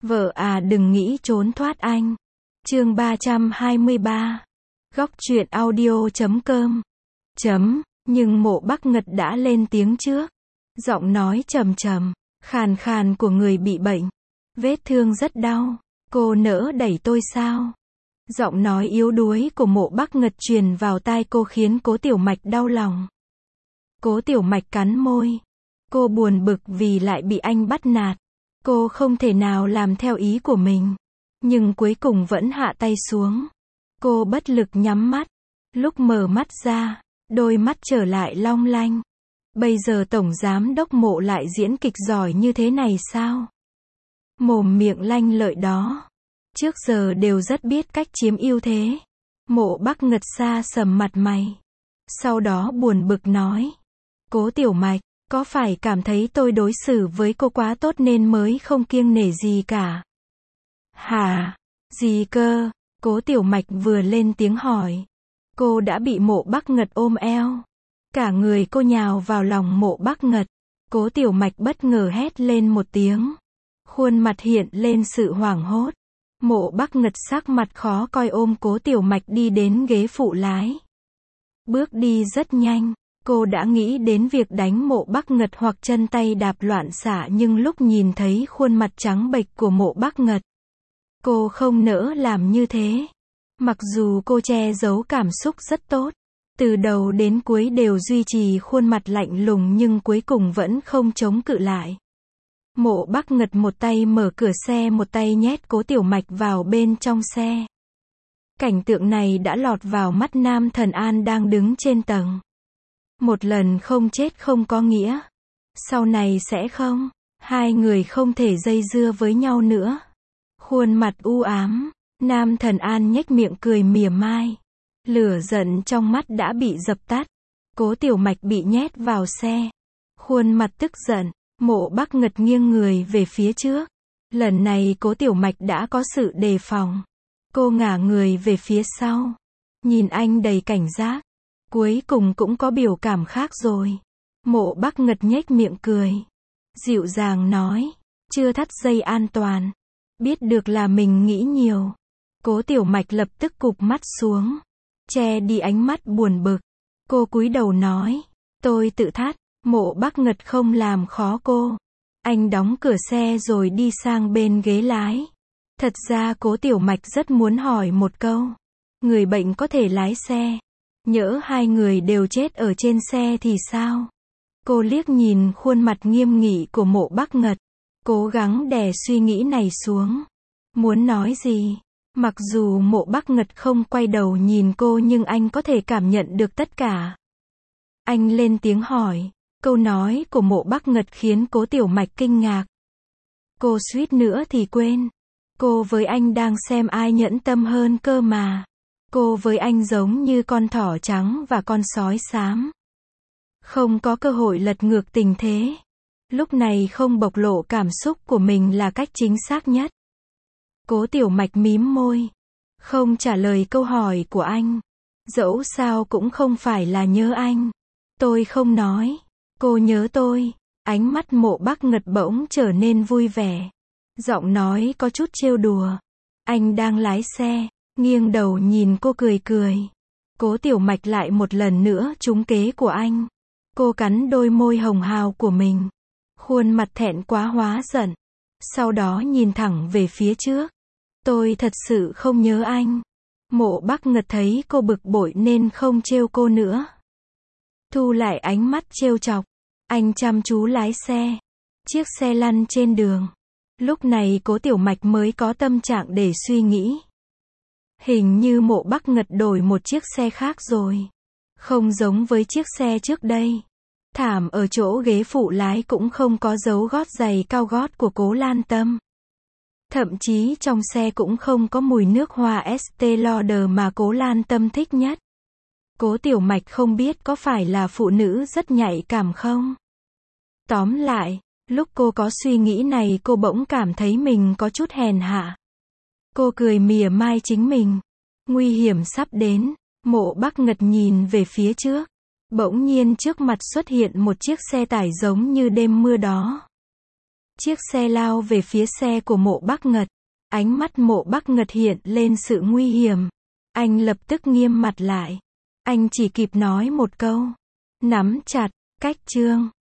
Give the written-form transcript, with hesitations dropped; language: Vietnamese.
Vợ à đừng nghĩ trốn thoát anh. Chương 323. Góc truyện audio.com. Nhưng Mộ Bắc Ngật đã lên tiếng trước. Giọng nói trầm trầm, khàn khàn của người bị bệnh. Vết thương rất đau. Cô nỡ đẩy tôi sao? Giọng nói yếu đuối của Mộ Bắc Ngật truyền vào tai cô khiến Cố Tiểu Mạch đau lòng. Cố Tiểu Mạch cắn môi. Cô buồn bực vì lại bị anh bắt nạt. Cô không thể nào làm theo ý của mình. Nhưng cuối cùng vẫn hạ tay xuống. Cô bất lực nhắm mắt. Lúc mở mắt ra, đôi mắt trở lại long lanh. Bây giờ Tổng Giám Đốc Mộ lại diễn kịch giỏi như thế này sao? Mồm miệng lanh lợi đó. Trước giờ đều rất biết cách chiếm ưu thế. Mộ Bắc Ngật xa sầm mặt mày. Sau đó buồn bực nói. Cố Tiểu Mạch, có phải cảm thấy tôi đối xử với cô quá tốt nên mới không kiêng nể gì cả? Hả? Gì cơ? Cố Tiểu Mạch vừa lên tiếng hỏi. Cô đã bị Mộ Bắc Ngật ôm eo. Cả người cô nhào vào lòng Mộ Bắc Ngật. Cố Tiểu Mạch bất ngờ hét lên một tiếng. Khuôn mặt hiện lên sự hoảng hốt. Mộ Bắc Ngật sắc mặt khó coi ôm Cố Tiểu Mạch đi đến ghế phụ lái. Bước đi rất nhanh. Cô đã nghĩ đến việc đánh Mộ Bắc Ngật hoặc chân tay đạp loạn xạ, nhưng lúc nhìn thấy khuôn mặt trắng bệch của Mộ Bắc Ngật, cô không nỡ làm như thế. Mặc dù cô che giấu cảm xúc rất tốt, từ đầu đến cuối đều duy trì khuôn mặt lạnh lùng nhưng cuối cùng vẫn không chống cự lại. Mộ Bắc Ngật một tay mở cửa xe, một tay nhét Cố Tiểu Mạch vào bên trong xe. Cảnh tượng này đã lọt vào mắt Nam Thần An đang đứng trên tầng. Một lần không chết không có nghĩa sau này sẽ không. Hai người không thể dây dưa với nhau nữa. Khuôn mặt u ám, Nam Thần An nhếch miệng cười mỉa mai. Lửa giận trong mắt đã bị dập tắt. Cố Tiểu Mạch bị nhét vào xe. Khuôn mặt tức giận. Mộ Bắc Ngật nghiêng người về phía trước. Lần này Cố Tiểu Mạch đã có sự đề phòng. Cô ngả người về phía sau. Nhìn anh đầy cảnh giác. Cuối cùng cũng có biểu cảm khác rồi. Mộ Bắc Ngật nhếch miệng cười. Dịu dàng nói. Chưa thắt dây an toàn. Biết được là mình nghĩ nhiều. Cố Tiểu Mạch lập tức cụp mắt xuống. Che đi ánh mắt buồn bực. Cô cúi đầu nói. Tôi tự thắt. Mộ Bắc Ngật không làm khó cô. Anh đóng cửa xe rồi đi sang bên ghế lái. Thật ra Cố Tiểu Mạch rất muốn hỏi một câu. Người bệnh có thể lái xe. Nhỡ hai người đều chết ở trên xe thì sao? Cô liếc nhìn khuôn mặt nghiêm nghị của Mộ Bắc Ngật. Cố gắng đè suy nghĩ này xuống. Muốn nói gì? Mặc dù Mộ Bắc Ngật không quay đầu nhìn cô nhưng anh có thể cảm nhận được tất cả. Anh lên tiếng hỏi. Câu nói của Mộ Bắc Ngật khiến Cố Tiểu Mạch kinh ngạc. Cô suýt nữa thì quên. Cô với anh đang xem ai nhẫn tâm hơn cơ mà. Cô với anh giống như con thỏ trắng và con sói xám. Không có cơ hội lật ngược tình thế. Lúc này không bộc lộ cảm xúc của mình là cách chính xác nhất. Cố Tiểu Mạch mím môi. Không trả lời câu hỏi của anh. Dẫu sao cũng không phải là nhớ anh. Tôi không nói. Cô nhớ tôi. Ánh mắt Mộ Bắc Ngật bỗng trở nên vui vẻ. Giọng nói có chút trêu đùa. Anh đang lái xe. Nghiêng đầu nhìn cô cười cười. Cố Tiểu Mạch lại một lần nữa trúng kế của anh. Cô cắn đôi môi hồng hào của mình. Khuôn mặt thẹn quá hóa giận. Sau đó nhìn thẳng về phía trước. Tôi thật sự không nhớ anh. Mộ Bắc Ngật thấy cô bực bội nên không trêu cô nữa. Thu lại ánh mắt trêu chọc. Anh chăm chú lái xe. Chiếc xe lăn trên đường. Lúc này Cố Tiểu Mạch mới có tâm trạng để suy nghĩ. Hình như Mộ Bắc Ngật đổi một chiếc xe khác rồi. Không giống với chiếc xe trước đây. Thảm ở chỗ ghế phụ lái cũng không có dấu gót giày cao gót của Cố Lan Tâm. Thậm chí trong xe cũng không có mùi nước hoa Estée Lauder mà Cố Lan Tâm thích nhất. Cố Tiểu Mạch không biết có phải là phụ nữ rất nhạy cảm không? Tóm lại, lúc cô có suy nghĩ này cô bỗng cảm thấy mình có chút hèn hạ. Cô cười mỉa mai chính mình. Nguy hiểm sắp đến. Mộ Bắc Ngật nhìn về phía trước. Bỗng nhiên trước mặt xuất hiện một chiếc xe tải giống như đêm mưa đó. Chiếc xe lao về phía xe của Mộ Bắc Ngật. Ánh mắt Mộ Bắc Ngật hiện lên sự nguy hiểm. Anh lập tức nghiêm mặt lại. Anh chỉ kịp nói một câu. Nắm chặt, cách chương.